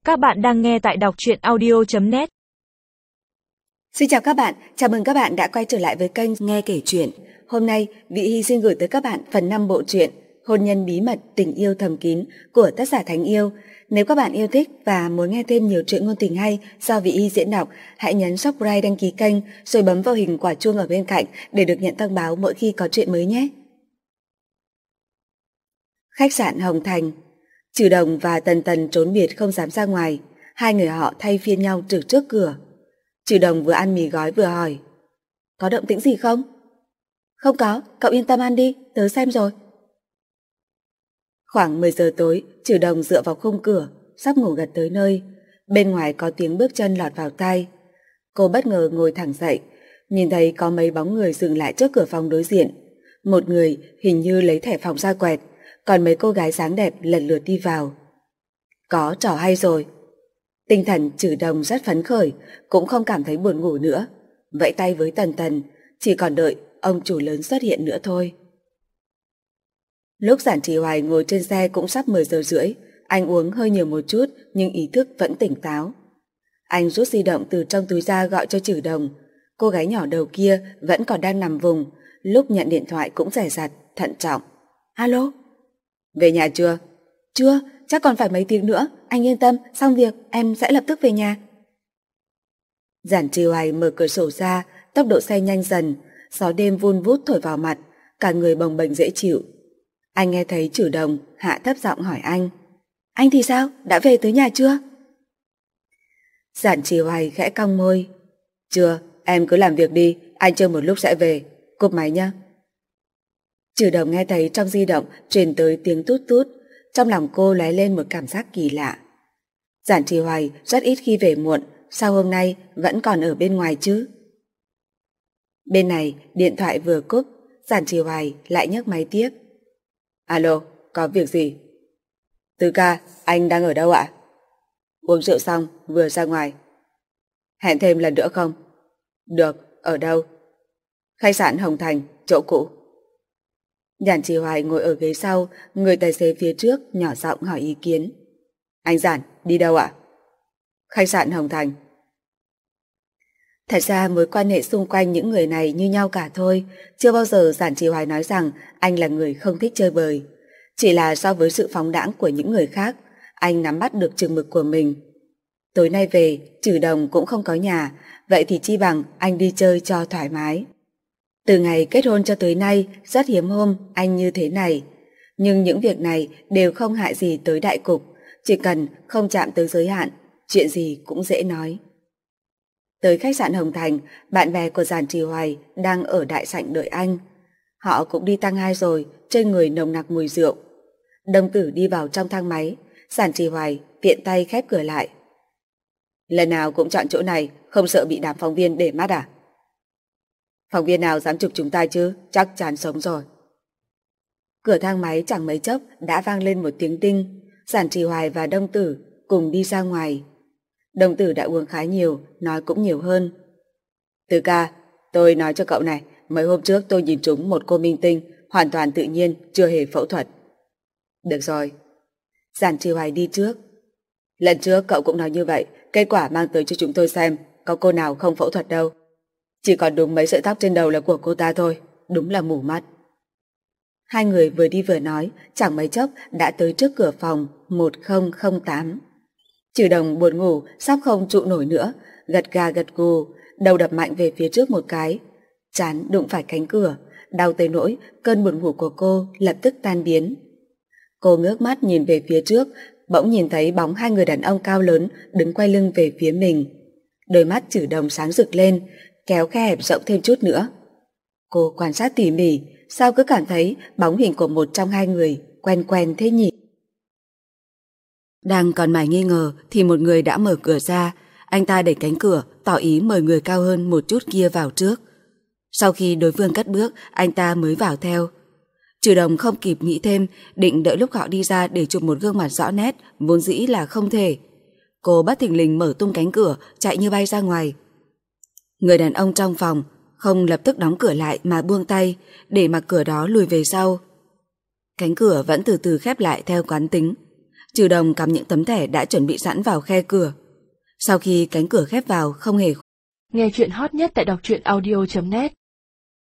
Các bạn đang nghe tại đọc truyện audio.net. Xin chào các bạn, chào mừng các bạn đã quay trở lại với kênh Nghe Kể Chuyện. Hôm nay, Vị Hy xin gửi tới các bạn phần 5 bộ truyện Hôn nhân bí mật tình yêu thầm kín của tác giả Thánh Yêu. Nếu các bạn yêu thích và muốn nghe thêm nhiều truyện ngôn tình hay do Vị Hy diễn đọc, hãy nhấn subscribe đăng ký kênh rồi bấm vào hình quả chuông ở bên cạnh để được nhận thông báo mỗi khi có truyện mới nhé. Khách sạn Hồng Thành. Trừ Đồng và Tần Tần trốn biệt không dám ra ngoài, hai người họ thay phiên nhau trực trước cửa. Trừ Đồng vừa ăn mì gói vừa hỏi: "Có động tĩnh gì không?" "Không có, cậu yên tâm ăn đi, tớ xem rồi." Khoảng 10 giờ tối, Trừ Đồng dựa vào khung cửa, sắp ngủ gật tới nơi. Bên ngoài có tiếng bước chân lọt vào tai. Cô bất ngờ ngồi thẳng dậy, nhìn thấy có mấy bóng người dừng lại trước cửa phòng đối diện. Một người hình như lấy thẻ phòng ra quẹt, còn mấy cô gái dáng đẹp lần lượt đi vào. Có trò hay rồi. Tinh thần Trừ Đồng rất phấn khởi, cũng không cảm thấy buồn ngủ nữa. Vẫy tay với Tần Tần, chỉ còn đợi ông chủ lớn xuất hiện nữa thôi. Lúc Giản Trì Hoài ngồi trên xe cũng sắp 10 giờ rưỡi, anh uống hơi nhiều một chút nhưng ý thức vẫn tỉnh táo. Anh rút di động từ trong túi ra gọi cho Trừ Đồng. Cô gái nhỏ đầu kia vẫn còn đang nằm vùng, lúc nhận điện thoại cũng dè dặt, thận trọng. "Alo?" "Về nhà chưa?" "Chưa, chắc còn phải mấy tiếng nữa, anh yên tâm, xong việc em sẽ lập tức về nhà." Giản Trì Hoài mở cửa sổ ra, tốc độ xe nhanh dần, gió đêm vun vút thổi vào mặt, cả người bồng bềnh dễ chịu. Anh nghe thấy Trừ Đồng hạ thấp giọng hỏi anh: "Anh thì sao, đã về tới nhà chưa?" Giản Trì Hoài khẽ cong môi: "Chưa, em cứ làm việc đi, anh chơi một lúc sẽ về, cúp máy nhé." Trừ Đồng nghe thấy trong di động truyền tới tiếng tút tút, trong lòng cô lóe lên một cảm giác kỳ lạ. Giản Trì Hoài rất ít khi về muộn, sao hôm nay vẫn còn ở bên ngoài chứ? Bên này điện thoại vừa cúp, Giản Trì Hoài lại nhấc máy tiếp. "Alo, có việc gì?" "Tứ ca, anh đang ở đâu ạ?" "Uống rượu xong vừa ra ngoài." "Hẹn thêm lần nữa không?" "Được, ở đâu?" "Khách sạn Hồng Thành, chỗ cũ." Giản Trì Hoài ngồi ở ghế sau, người tài xế phía trước nhỏ giọng hỏi ý kiến. "Anh Giản, đi đâu ạ?" "Khách sạn Hồng Thành." Thật ra mối quan hệ xung quanh những người này như nhau cả thôi, chưa bao giờ Giản Trì Hoài nói rằng anh là người không thích chơi bời. Chỉ là so với sự phóng đãng của những người khác, anh nắm bắt được chừng mực của mình. Tối nay về, Trừ Đồng cũng không có nhà, vậy thì chi bằng anh đi chơi cho thoải mái. Từ ngày kết hôn cho tới nay, rất hiếm hôm anh như thế này. Nhưng những việc này đều không hại gì tới đại cục, chỉ cần không chạm tới giới hạn, chuyện gì cũng dễ nói. Tới khách sạn Hồng Thành, bạn bè của Giản Trì Hoài đang ở đại sảnh đợi anh. Họ cũng đi tăng hai rồi, trên người nồng nặc mùi rượu. Đồng Tử đi vào trong thang máy, Giản Trì Hoài tiện tay khép cửa lại. "Lần nào cũng chọn chỗ này, không sợ bị đám phóng viên để mắt à?" "Phóng viên nào dám chụp chúng ta chứ, chắc chắn sống rồi." Cửa thang máy chẳng mấy chốc đã vang lên một tiếng đinh. Giản Trì Hoài và Đồng Tử cùng đi ra ngoài. Đồng Tử đã uống khá nhiều, nói cũng nhiều hơn. "Tứ ca, tôi nói cho cậu này, mấy hôm trước tôi nhìn trúng một cô minh tinh, hoàn toàn tự nhiên, chưa hề phẫu thuật." "Được rồi." Giản Trì Hoài đi trước. "Lần trước cậu cũng nói như vậy, kết quả mang tới cho chúng tôi xem, có cô nào không phẫu thuật đâu. Chỉ còn đúng mấy sợi tóc trên đầu là của cô ta thôi, đúng là mù mắt." Hai người vừa đi vừa nói, chẳng mấy chốc đã tới trước cửa phòng 1008. Trừ Đồng buồn ngủ, sắp không trụ nổi nữa, gật gà gật gù, đầu đập mạnh về phía trước một cái. Trán đụng phải cánh cửa, đau tới nỗi cơn buồn ngủ của cô lập tức tan biến. Cô ngước mắt nhìn về phía trước, bỗng nhìn thấy bóng hai người đàn ông cao lớn đứng quay lưng về phía mình. Đôi mắt Trừ Đồng sáng rực lên, kéo khe hẹp rộng thêm chút nữa. Cô quan sát tỉ mỉ, sao cứ cảm thấy bóng hình của một trong hai người quen quen thế nhỉ? Đang còn mải nghi ngờ thì một người đã mở cửa ra. Anh ta đẩy cánh cửa, tỏ ý mời người cao hơn một chút kia vào trước. Sau khi đối phương cất bước, anh ta mới vào theo. Trừ Đồng không kịp nghĩ thêm, định đợi lúc họ đi ra để chụp một gương mặt rõ nét, vốn dĩ là không thể. Cô bất thình lình mở tung cánh cửa, chạy như bay ra ngoài. Người đàn ông trong phòng không lập tức đóng cửa lại mà buông tay, để mặc cửa đó lùi về sau. Cánh cửa vẫn từ từ khép lại theo quán tính. Trừ Đồng cắm những tấm thẻ đã chuẩn bị sẵn vào khe cửa. Sau khi cánh cửa khép vào không hề. Nghe chuyện hot nhất tại đọc truyện audio.net